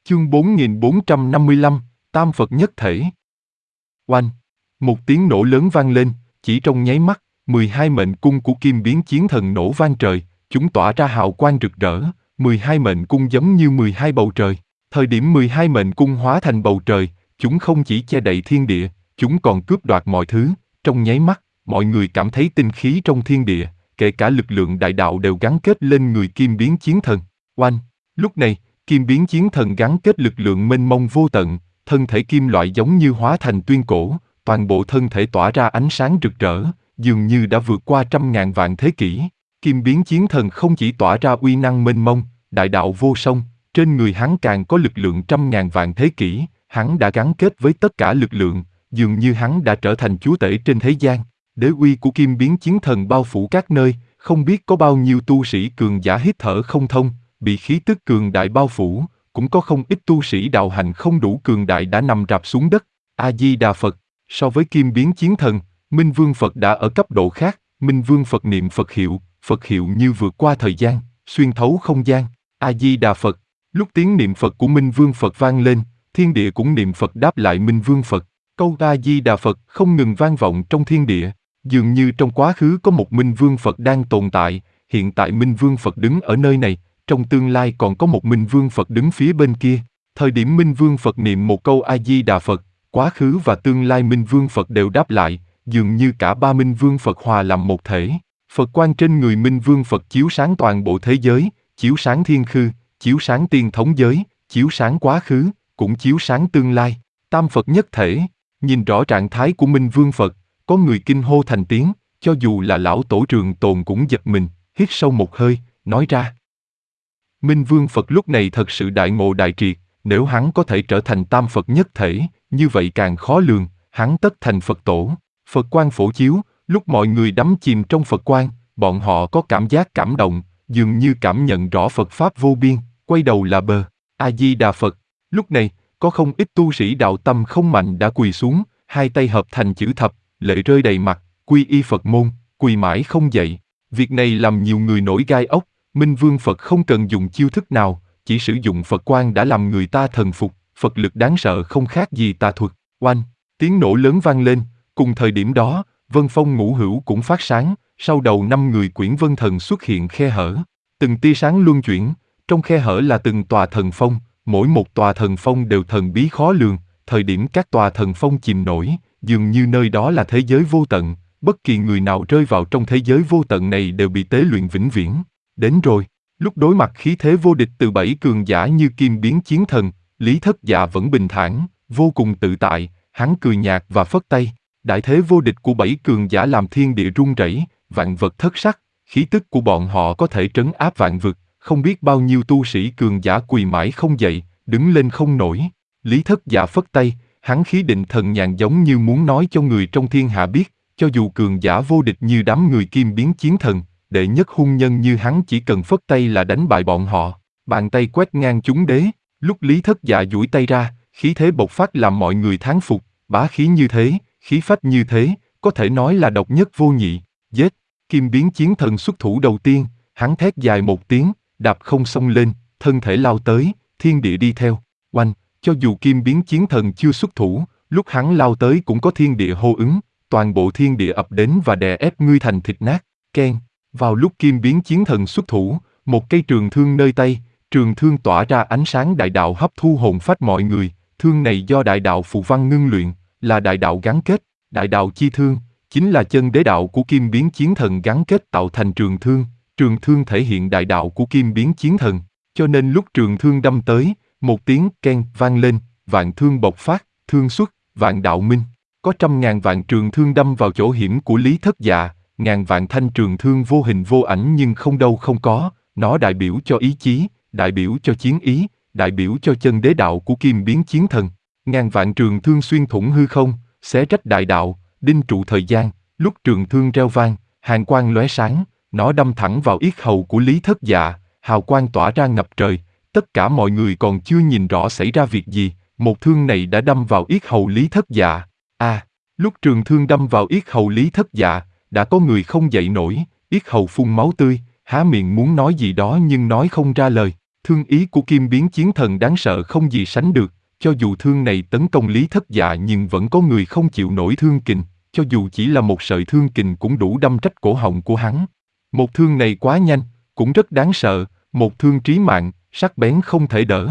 Chương 4455, Tam Phật nhất thể. Oanh! Một tiếng nổ lớn vang lên, chỉ trong nháy mắt, 12 mệnh cung của Kim Biến Chiến Thần nổ vang trời, chúng tỏa ra hào quang rực rỡ, 12 mệnh cung giống như 12 bầu trời. Thời điểm 12 mệnh cung hóa thành bầu trời, chúng không chỉ che đậy thiên địa, chúng còn cướp đoạt mọi thứ. Trong nháy mắt, mọi người cảm thấy tinh khí trong thiên địa, kể cả lực lượng đại đạo đều gắn kết lên người Kim Biến Chiến Thần. Oanh! Lúc này, Kim Biến Chiến Thần gắn kết lực lượng mênh mông vô tận, thân thể kim loại giống như hóa thành tuyên cổ, toàn bộ thân thể tỏa ra ánh sáng rực rỡ, dường như đã vượt qua 100.000 vạn thế kỷ. Kim Biến Chiến Thần không chỉ tỏa ra uy năng mênh mông, đại đạo vô song, trên người hắn càng có lực lượng 100.000 vạn thế kỷ, hắn đã gắn kết với tất cả lực lượng, dường như hắn đã trở thành chúa tể trên thế gian. Đế uy của Kim Biến Chiến Thần bao phủ các nơi, không biết có bao nhiêu tu sĩ cường giả hít thở không thông, bị khí tức cường đại bao phủ, cũng có không ít tu sĩ đạo hành không đủ cường đại đã nằm rạp xuống đất. A-di-đà Phật. So với Kim Biến Chiến Thần, Minh Vương Phật đã ở cấp độ khác. Minh Vương Phật niệm Phật hiệu như vượt qua thời gian, xuyên thấu không gian. A-di-đà Phật. Lúc tiếng niệm Phật của Minh Vương Phật vang lên, thiên địa cũng niệm Phật đáp lại Minh Vương Phật. Câu A-di-đà Phật không ngừng vang vọng trong thiên địa, dường như trong quá khứ có một Minh Vương Phật đang tồn tại, hiện tại Minh Vương Phật đứng ở nơi này, trong tương lai còn có một Minh Vương Phật đứng phía bên kia. Thời điểm Minh Vương Phật niệm một câu A-di-đà Phật, quá khứ và tương lai Minh Vương Phật đều đáp lại, dường như cả ba Minh Vương Phật hòa làm một thể. Phật quang trên người Minh Vương Phật chiếu sáng toàn bộ thế giới, chiếu sáng thiên khư, chiếu sáng tiên thống giới, chiếu sáng quá khứ, cũng chiếu sáng tương lai. Tam Phật nhất thể. Nhìn rõ trạng thái của Minh Vương Phật, có người kinh hô thành tiếng, cho dù là lão tổ Trường Tồn cũng giật mình, hít sâu một hơi, nói ra. Minh Vương Phật lúc này thật sự đại ngộ đại triệt, nếu hắn có thể trở thành Tam Phật nhất thể, như vậy càng khó lường, hắn tất thành Phật tổ. Phật quang phổ chiếu, lúc mọi người đắm chìm trong Phật quang, bọn họ có cảm giác cảm động, dường như cảm nhận rõ Phật Pháp vô biên, quay đầu là bờ. A-di-đà Phật. Lúc này, có không ít tu sĩ đạo tâm không mạnh đã quỳ xuống, hai tay hợp thành chữ thập, lệ rơi đầy mặt, quy y Phật môn, quỳ mãi không dậy. Việc này làm nhiều người nổi gai ốc. Minh Vương Phật không cần dùng chiêu thức nào, chỉ sử dụng Phật quang đã làm người ta thần phục, Phật lực đáng sợ không khác gì tà thuật. Oanh! Tiếng nổ lớn vang lên, cùng thời điểm đó, Vân Phong Ngũ Hữu cũng phát sáng, sau đầu 5 người Quyển Vân Thần xuất hiện khe hở. Từng tia sáng luân chuyển, trong khe hở là từng tòa thần phong, mỗi một tòa thần phong đều thần bí khó lường, thời điểm các tòa thần phong chìm nổi, dường như nơi đó là thế giới vô tận, bất kỳ người nào rơi vào trong thế giới vô tận này đều bị tế luyện vĩnh viễn. Đến rồi, lúc đối mặt khí thế vô địch từ 7 cường giả như Kim Biến Chiến Thần, Lý Thất Dạ vẫn bình thản, vô cùng tự tại, hắn cười nhạt và phất tay. Đại thế vô địch của 7 cường giả làm thiên địa rung rẩy, vạn vật thất sắc, khí tức của bọn họ có thể trấn áp vạn vực, không biết bao nhiêu tu sĩ cường giả quỳ mãi không dậy, đứng lên không nổi. Lý Thất Dạ phất tay, hắn khí định thần nhàn giống như muốn nói cho người trong thiên hạ biết, cho dù cường giả vô địch như đám người Kim Biến Chiến Thần, đệ nhất hung nhân như hắn chỉ cần phất tay là đánh bại bọn họ. Bàn tay quét ngang chúng đế, lúc Lý Thất Dạ duỗi tay ra, khí thế bộc phát làm mọi người thán phục, bá khí như thế, khí phách như thế, có thể nói là độc nhất vô nhị. Giết! Kim Biến Chiến Thần xuất thủ đầu tiên, hắn thét dài một tiếng, đạp không xông lên, thân thể lao tới, thiên địa đi theo. Oanh! Cho dù Kim Biến Chiến Thần chưa xuất thủ, lúc hắn lao tới cũng có thiên địa hô ứng, toàn bộ thiên địa ập đến và đè ép ngươi thành thịt nát. Keng! Vào lúc Kim Biến Chiến Thần xuất thủ, một cây trường thương nơi tay, trường thương tỏa ra ánh sáng đại đạo hấp thu hồn phách mọi người, thương này do đại đạo phù văn ngưng luyện, là đại đạo gắn kết, đại đạo chi thương, chính là chân đế đạo của Kim Biến Chiến Thần gắn kết tạo thành trường thương thể hiện đại đạo của Kim Biến Chiến Thần, cho nên lúc trường thương đâm tới, một tiếng keng vang lên, vạn thương bộc phát, thương xuất, vạn đạo minh, có 100.000 vạn trường thương đâm vào chỗ hiểm của Lý Thất Dạ. Ngàn vạn thanh trường thương vô hình vô ảnh nhưng không đâu không có, nó đại biểu cho ý chí, đại biểu cho chiến ý, đại biểu cho chân đế đạo của Kim Biến Chiến Thần. Ngàn vạn trường thương xuyên thủng hư không, xé rách đại đạo, đinh trụ thời gian, lúc trường thương reo vang, hàn quang lóe sáng, nó đâm thẳng vào yết hầu của Lý Thất Dạ, hào quang tỏa ra ngập trời, tất cả mọi người còn chưa nhìn rõ xảy ra việc gì, một thương này đã đâm vào yết hầu Lý Thất Dạ. Lúc trường thương đâm vào yết hầu Lý Thất Dạ, đã có người không dậy nổi, yết hầu phun máu tươi, há miệng muốn nói gì đó nhưng nói không ra lời. Thương ý của Kim Biến Chiến Thần đáng sợ không gì sánh được, cho dù thương này tấn công Lý Thất Dạ nhưng vẫn có người không chịu nổi thương kình, cho dù chỉ là một sợi thương kình cũng đủ đâm rách cổ họng của hắn. Một thương này quá nhanh, cũng rất đáng sợ, một thương trí mạng, sắc bén không thể đỡ.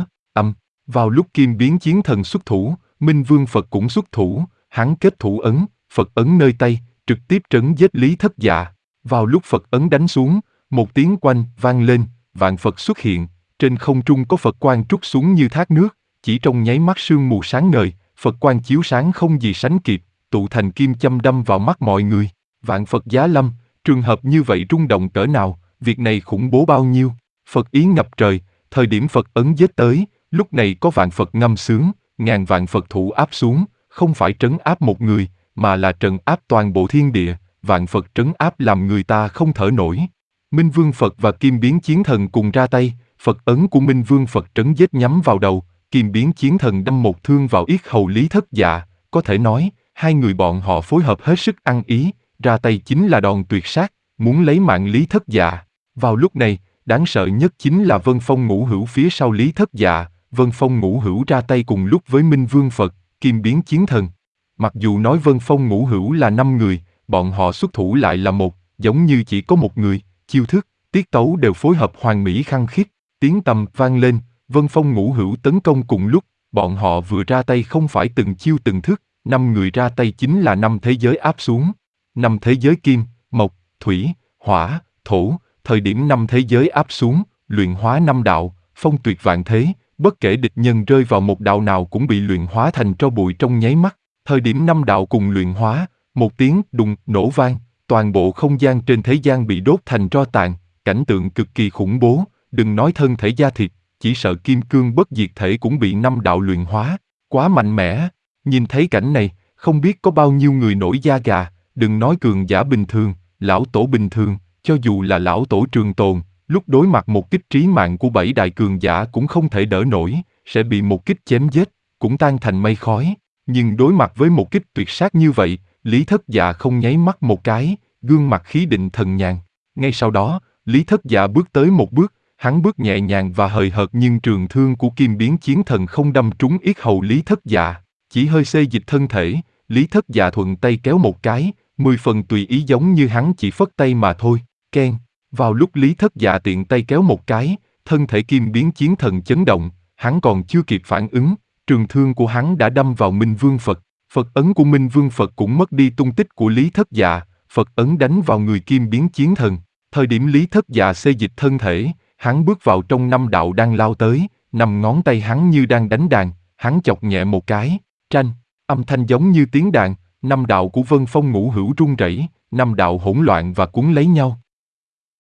Vào lúc Kim Biến Chiến Thần xuất thủ, Minh Vương Phật cũng xuất thủ, hắn kết thủ ấn, Phật ấn nơi tay, trực tiếp trấn giết Lý Thất Dạ. Vào lúc Phật ấn đánh xuống, một tiếng oanh vang lên, vạn Phật xuất hiện, trên không trung có Phật quang trút xuống như thác nước, chỉ trong nháy mắt sương mù sáng ngời, Phật quang chiếu sáng không gì sánh kịp, tụ thành kim châm đâm vào mắt mọi người. Vạn Phật giá lâm, trường hợp như vậy rung động cỡ nào, việc này khủng bố bao nhiêu. Phật ý ngập trời, thời điểm Phật ấn giết tới, lúc này có vạn Phật ngâm sướng, ngàn vạn Phật thủ áp xuống, không phải trấn áp một người, mà là trấn áp toàn bộ thiên địa, vạn Phật trấn áp làm người ta không thở nổi. Minh Vương Phật và Kim Biến Chiến Thần cùng ra tay, Phật ấn của Minh Vương Phật trấn giết nhắm vào đầu, Kim Biến Chiến Thần đâm một thương vào yết hầu Lý Thất Dạ, có thể nói, hai người bọn họ phối hợp hết sức ăn ý, ra tay chính là đòn tuyệt sát, muốn lấy mạng Lý Thất Dạ. Vào lúc này, đáng sợ nhất chính là Vân Phong Ngũ Hữu phía sau Lý Thất Dạ, Vân Phong Ngũ Hữu ra tay cùng lúc với Minh Vương Phật, Kim Biến Chiến Thần. Mặc dù nói Vân Phong Ngũ Hữu là 5 người, bọn họ xuất thủ lại là một, giống như chỉ có một người, chiêu thức, tiết tấu đều phối hợp hoàn mỹ khăng khít, tiếng tầm vang lên, Vân Phong Ngũ Hữu tấn công cùng lúc, bọn họ vừa ra tay không phải từng chiêu từng thức, 5 người ra tay chính là 5 thế giới áp xuống. 5 thế giới kim, mộc, thủy, hỏa, thổ, thời điểm 5 thế giới áp xuống, luyện hóa 5 đạo, phong tuyệt vạn thế, bất kể địch nhân rơi vào một đạo nào cũng bị luyện hóa thành tro bụi trong nháy mắt. Thời điểm 5 đạo cùng luyện hóa, một tiếng đùng nổ vang, toàn bộ không gian trên thế gian bị đốt thành tro tàn, cảnh tượng cực kỳ khủng bố, đừng nói thân thể da thịt, chỉ sợ kim cương bất diệt thể cũng bị 5 đạo luyện hóa, quá mạnh mẽ. Nhìn thấy cảnh này, không biết có bao nhiêu người nổi da gà, đừng nói cường giả bình thường, lão tổ bình thường, cho dù là lão tổ Trường Tồn, lúc đối mặt một kích trí mạng của 7 đại cường giả cũng không thể đỡ nổi, sẽ bị một kích chém giết, cũng tan thành mây khói. Nhưng đối mặt với một kích tuyệt sát như vậy, Lý Thất Dạ không nháy mắt một cái, gương mặt khí định thần nhàn. Ngay sau đó, Lý Thất Dạ bước tới một bước, hắn bước nhẹ nhàng và hời hợt nhưng trường thương của Kim Biến Chiến Thần không đâm trúng yết hầu Lý Thất Dạ, chỉ hơi xê dịch thân thể, Lý Thất Dạ thuận tay kéo một cái, 10 phần tùy ý giống như hắn chỉ phất tay mà thôi. Keng, vào lúc Lý Thất Dạ tiện tay kéo một cái, thân thể Kim Biến Chiến Thần chấn động, hắn còn chưa kịp phản ứng, trường thương của hắn đã đâm vào Minh Vương Phật. Phật ấn của Minh Vương Phật cũng mất đi tung tích của Lý Thất Dạ, Phật ấn đánh vào người Kim Biến Chiến Thần. Thời điểm Lý Thất Dạ xê dịch thân thể, hắn bước vào trong 5 đạo đang lao tới, 5 ngón tay hắn như đang đánh đàn, hắn chọc nhẹ một cái, tranh, âm thanh giống như tiếng đàn, 5 đạo của Vân Phong Ngũ Hữu rung rẩy, 5 đạo hỗn loạn và cuốn lấy nhau.